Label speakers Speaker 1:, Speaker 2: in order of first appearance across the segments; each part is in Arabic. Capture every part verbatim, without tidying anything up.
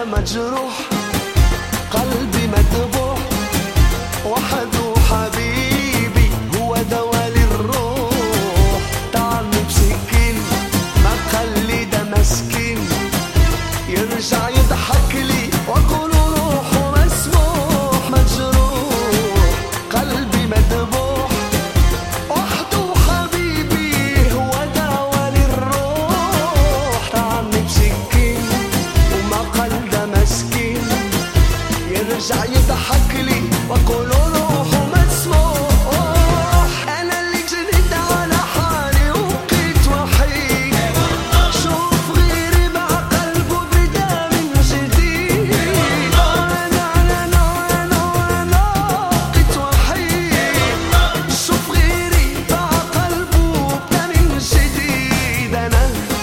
Speaker 1: مجروح، قلبي مذبوح، وحده حبيبي هو دوا للروح. طعني بسكين ما خلي ده مسكين يرجع يضحك لي واقول روحه مسموح. مجروح قلبي مذبوح، وحده حبيبي هو دوا للروح. طعني بسكين وما قل ده مسكين يرجع يضحك لي واقول روحه مسموح. انا اللي جنيت على حالي وبقيت وحيد، شوف غيري مع قلبه بدا من جديد. انا انا انا انا بقيت وحيد، شوف غيري مع قلبه بدا من جديد. انا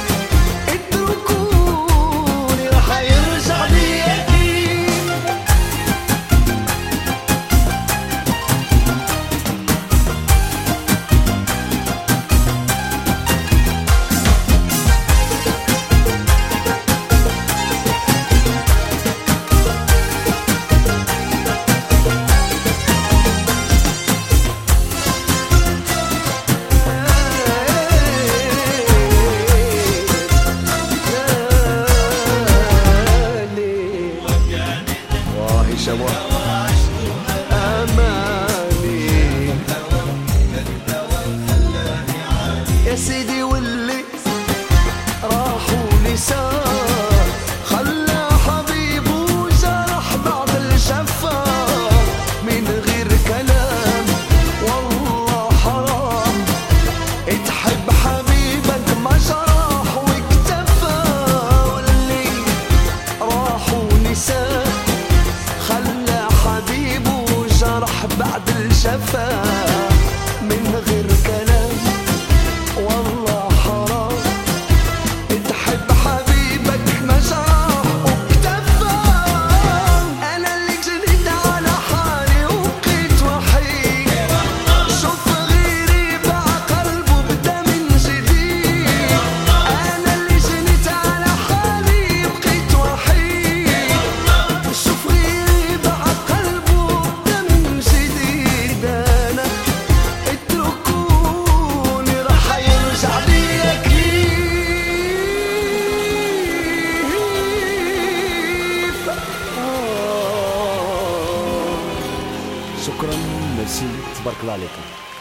Speaker 1: اتركوني رح يرجع لي اكيد. أماني يا سيدي واللي راحوا لسان خلى حبيبه جرح بعض الجفا من غير كلام. والله حرام تحب حبيبك ما جرح واكتفى، واللي راحوا لسان خلى حبيبه جرح بعد الجفا من غير كلام. والله حرام تحب حبيبك ما جرح واكتفى. انا اللي جنيت على حالي وبقيت وحيد، شوف غيري باع قلبه بدا من جديد. انا اللي جنيت على حالي وبقيت وحيد، شوف غيري باع قلبه بدا من جديد. انا اتركوني رح يرجع لي اكيد. آه. شكرا، ميرسي، تبارك الله عليكم.